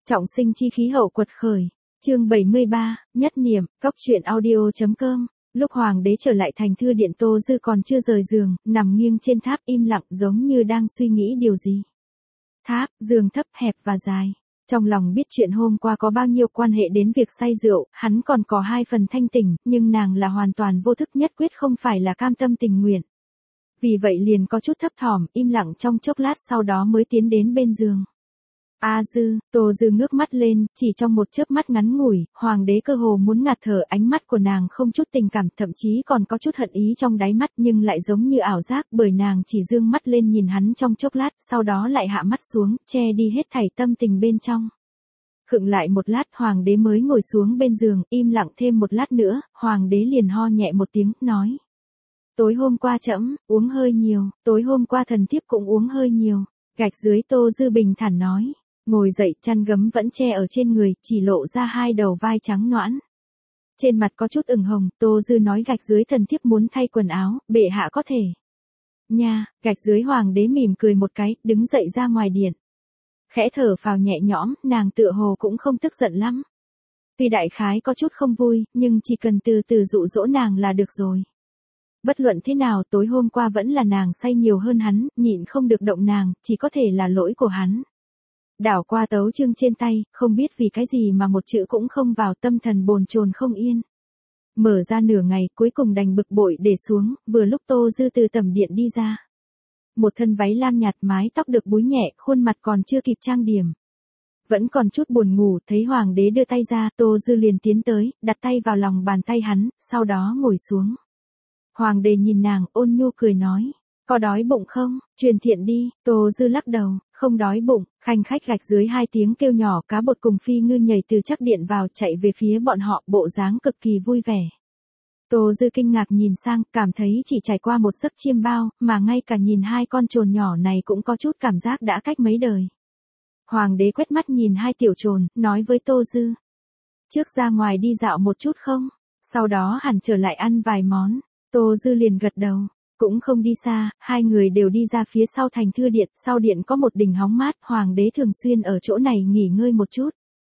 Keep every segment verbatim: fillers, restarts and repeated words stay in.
Trọng sinh chi khí hậu quật khởi. Chương bảy mươi ba, nhất niệm, cóc truyện audio chấm com. Lúc hoàng đế trở lại thành thư điện, Tô Dư còn chưa rời giường, nằm nghiêng trên tháp im lặng giống như đang suy nghĩ điều gì. Tháp, giường thấp hẹp và dài. Trong lòng biết chuyện hôm qua có bao nhiêu quan hệ đến việc say rượu, hắn còn có hai phần thanh tỉnh, nhưng nàng là hoàn toàn vô thức, nhất quyết không phải là cam tâm tình nguyện. Vì vậy liền có chút thấp thỏm, im lặng trong chốc lát sau đó mới tiến đến bên giường. A Dư, Tô Dư ngước mắt lên, chỉ trong một chớp mắt ngắn ngủi, hoàng đế cơ hồ muốn ngạt thở, ánh mắt của nàng không chút tình cảm, thậm chí còn có chút hận ý trong đáy mắt, nhưng lại giống như ảo giác, bởi nàng chỉ dương mắt lên nhìn hắn trong chốc lát, sau đó lại hạ mắt xuống, che đi hết thảy tâm tình bên trong. Khựng lại một lát, hoàng đế mới ngồi xuống bên giường, im lặng thêm một lát nữa, hoàng đế liền ho nhẹ một tiếng, nói: Tối hôm qua trẫm uống hơi nhiều, tối hôm qua thần thiếp cũng uống hơi nhiều. Gạch dưới. Tô Dư bình thản nói. Ngồi dậy, chăn gấm vẫn che ở trên người, chỉ lộ ra hai đầu vai trắng nõn. Trên mặt có chút ửng hồng, Tô Dư nói: Gạch dưới, thần thiếp muốn thay quần áo, bệ hạ có thể. Nha, gạch dưới. Hoàng đế mỉm cười một cái, đứng dậy ra ngoài điện. Khẽ thở phào nhẹ nhõm, nàng tựa hồ cũng không tức giận lắm. Tuy đại khái có chút không vui, nhưng chỉ cần từ từ dụ dỗ nàng là được rồi. Bất luận thế nào, tối hôm qua vẫn là nàng say nhiều hơn hắn, nhịn không được động nàng, chỉ có thể là lỗi của hắn. Đảo qua tấu chương trên tay, không biết vì cái gì mà một chữ cũng không vào, tâm thần bồn chồn không yên. Mở ra nửa ngày, cuối cùng đành bực bội để xuống, vừa lúc Tô Dư từ tẩm điện đi ra. Một thân váy lam nhạt, mái tóc được búi nhẹ, khuôn mặt còn chưa kịp trang điểm. Vẫn còn chút buồn ngủ, thấy hoàng đế đưa tay ra, Tô Dư liền tiến tới, đặt tay vào lòng bàn tay hắn, sau đó ngồi xuống. Hoàng đế nhìn nàng, ôn nhu cười nói: Có đói bụng không? Truyền thiện đi. Tô Dư lắc đầu, không đói bụng. Khanh khách. Gạch dưới. Hai tiếng kêu nhỏ, cá bột cùng phi ngư nhảy từ chắc điện vào, chạy về phía bọn họ, bộ dáng cực kỳ vui vẻ. Tô Dư kinh ngạc nhìn sang, cảm thấy chỉ trải qua một giấc chiêm bao, mà ngay cả nhìn hai con trồn nhỏ này cũng có chút cảm giác đã cách mấy đời. Hoàng đế quét mắt nhìn hai tiểu trồn, nói với Tô Dư: Trước ra ngoài đi dạo một chút không? Sau đó hẳn trở lại ăn vài món. Tô Dư liền gật đầu. Cũng không đi xa, hai người đều đi ra phía sau thành thư điện, sau điện có một đình hóng mát, hoàng đế thường xuyên ở chỗ này nghỉ ngơi một chút.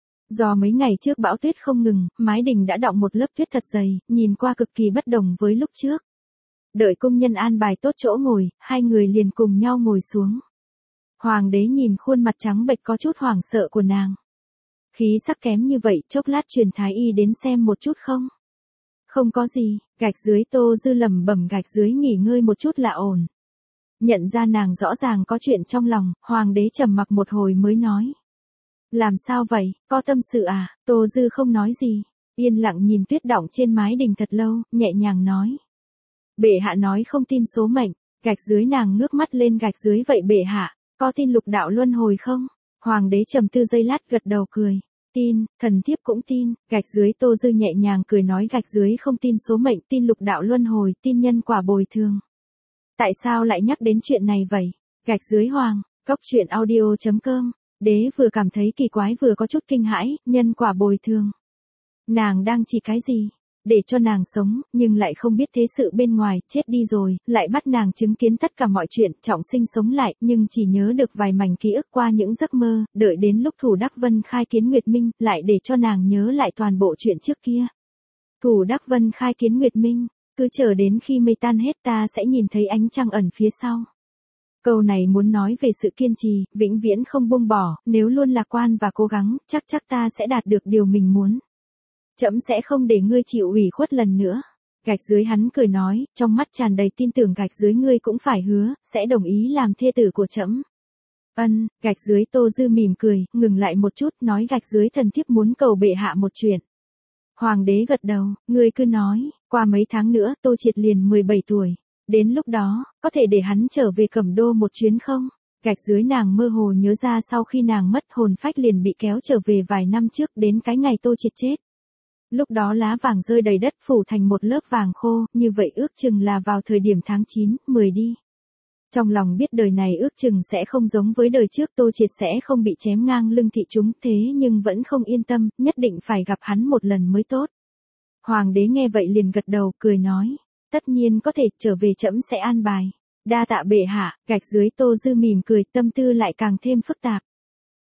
Do mấy ngày trước bão tuyết không ngừng, mái đình đã đọng một lớp tuyết thật dày, nhìn qua cực kỳ bất đồng với lúc trước. Đợi công nhân an bài tốt chỗ ngồi, hai người liền cùng nhau ngồi xuống. Hoàng đế nhìn khuôn mặt trắng bệch có chút hoảng sợ của nàng. Khí sắc kém như vậy, chốc lát truyền thái y đến xem một chút không? Không có gì. Gạch dưới. Tô Dư lẩm bẩm. Gạch dưới nghỉ ngơi một chút là ổn. Nhận ra nàng rõ ràng có chuyện trong lòng, hoàng đế trầm mặc một hồi mới nói: Làm sao vậy, có tâm sự à? Tô Dư không nói gì, yên lặng nhìn tuyết đọng trên mái đình thật lâu, nhẹ nhàng nói: Bệ hạ nói không tin số mệnh. Gạch dưới. Nàng ngước mắt lên. Gạch dưới. Vậy bệ hạ có tin lục đạo luân hồi không? Hoàng đế trầm tư giây lát, gật đầu cười: Tin, thần thiếp cũng tin. Gạch dưới. Tô Dư nhẹ nhàng cười nói: Gạch dưới không tin số mệnh, tin lục đạo luân hồi, tin nhân quả bồi thường. Tại sao lại nhắc đến chuyện này vậy? Gạch dưới. Hoàng, cóc truyện audio chấm com. Đế vừa cảm thấy kỳ quái vừa có chút kinh hãi, nhân quả bồi thường. Nàng đang chỉ cái gì? Để cho nàng sống, nhưng lại không biết thế sự bên ngoài, chết đi rồi, lại bắt nàng chứng kiến tất cả mọi chuyện, trọng sinh sống lại, nhưng chỉ nhớ được vài mảnh ký ức qua những giấc mơ, đợi đến lúc Thủ Đắc Vân khai kiến Nguyệt Minh, lại để cho nàng nhớ lại toàn bộ chuyện trước kia. Thủ Đắc Vân khai kiến Nguyệt Minh, cứ chờ đến khi mây tan hết ta sẽ nhìn thấy ánh trăng ẩn phía sau. Câu này muốn nói về sự kiên trì, vĩnh viễn không buông bỏ, nếu luôn lạc quan và cố gắng, chắc chắc ta sẽ đạt được điều mình muốn. Trẫm sẽ không để ngươi chịu ủy khuất lần nữa. Gạch dưới. Hắn cười nói, trong mắt tràn đầy tin tưởng. Gạch dưới. Ngươi cũng phải hứa, sẽ đồng ý làm thê tử của trẫm. Ân. Gạch dưới. Tô Dư mỉm cười, ngừng lại một chút, nói: Gạch dưới. Thần thiếp muốn cầu bệ hạ một chuyện. Hoàng đế gật đầu, ngươi cứ nói. Qua mấy tháng nữa, Tô Triệt liền mười bảy tuổi. Đến lúc đó, có thể để hắn trở về Cẩm Đô một chuyến không? Gạch dưới. Nàng mơ hồ nhớ ra sau khi nàng mất hồn phách liền bị kéo trở về vài năm trước, đến cái ngày Tô Triệt chết. Lúc đó lá vàng rơi đầy đất, phủ thành một lớp vàng khô, như vậy ước chừng là vào thời điểm tháng chín, mười đi. Trong lòng biết đời này ước chừng sẽ không giống với đời trước, Tô Triệt sẽ không bị chém ngang lưng thị chúng, thế nhưng vẫn không yên tâm, nhất định phải gặp hắn một lần mới tốt. Hoàng đế nghe vậy liền gật đầu, cười nói: Tất nhiên có thể, trở về trẫm sẽ an bài. Đa tạ bệ hạ. Gạch dưới. Tô Dư mỉm cười, tâm tư lại càng thêm phức tạp.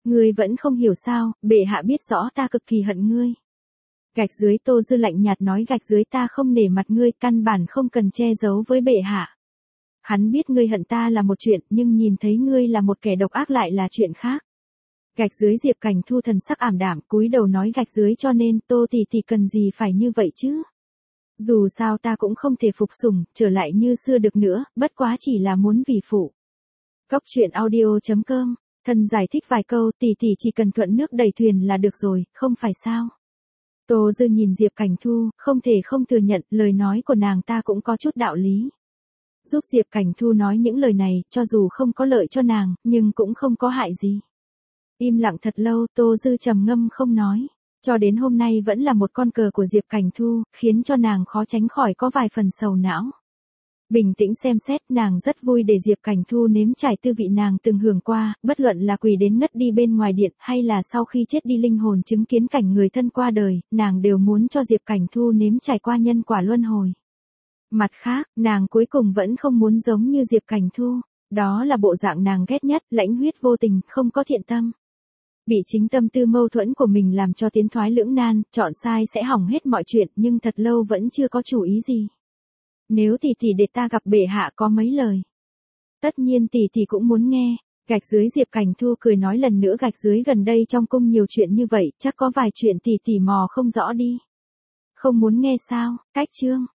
Ngươi vẫn không hiểu sao, bệ hạ biết rõ ta cực kỳ hận ngươi. Gạch dưới Tô Dư lạnh nhạt nói gạch dưới ta không nể mặt ngươi, căn bản không cần che giấu với bệ hạ. Hắn biết ngươi hận ta là một chuyện, nhưng nhìn thấy ngươi là một kẻ độc ác lại là chuyện khác. Gạch dưới Diệp Cảnh Thu thần sắc ảm đạm, cúi đầu nói gạch dưới cho nên Tô tỷ tỷ cần gì phải như vậy chứ? Dù sao ta cũng không thể phục sủng, trở lại như xưa được nữa, bất quá chỉ là muốn vì phụ. Cốc truyện audio chấm com, thân giải thích vài câu, tỷ tỷ chỉ cần thuận nước đẩy thuyền là được rồi, không phải sao? Tô Dư nhìn Diệp Cảnh Thu, không thể không thừa nhận, lời nói của nàng ta cũng có chút đạo lý. Giúp Diệp Cảnh Thu nói những lời này, cho dù không có lợi cho nàng, nhưng cũng không có hại gì. Im lặng thật lâu, Tô Dư trầm ngâm không nói. Cho đến hôm nay vẫn là một con cờ của Diệp Cảnh Thu, khiến cho nàng khó tránh khỏi có vài phần sầu não. Bình tĩnh xem xét, nàng rất vui để Diệp Cảnh Thu nếm trải tư vị nàng từng hưởng qua, bất luận là quỳ đến ngất đi bên ngoài điện hay là sau khi chết đi linh hồn chứng kiến cảnh người thân qua đời, nàng đều muốn cho Diệp Cảnh Thu nếm trải qua nhân quả luân hồi. Mặt khác, nàng cuối cùng vẫn không muốn giống như Diệp Cảnh Thu, đó là bộ dạng nàng ghét nhất, lãnh huyết vô tình, không có thiện tâm. Bị chính tâm tư mâu thuẫn của mình làm cho tiến thoái lưỡng nan, chọn sai sẽ hỏng hết mọi chuyện, nhưng thật lâu vẫn chưa có chủ ý gì. Nếu tỷ tỷ để ta gặp bệ hạ có mấy lời. Tất nhiên tỷ tỷ cũng muốn nghe. Gạch dưới Diệp Cảnh Thu cười nói lần nữa gạch dưới gần đây trong cung nhiều chuyện như vậy, chắc có vài chuyện tỷ tỷ mò không rõ đi. Không muốn nghe sao, cách chương.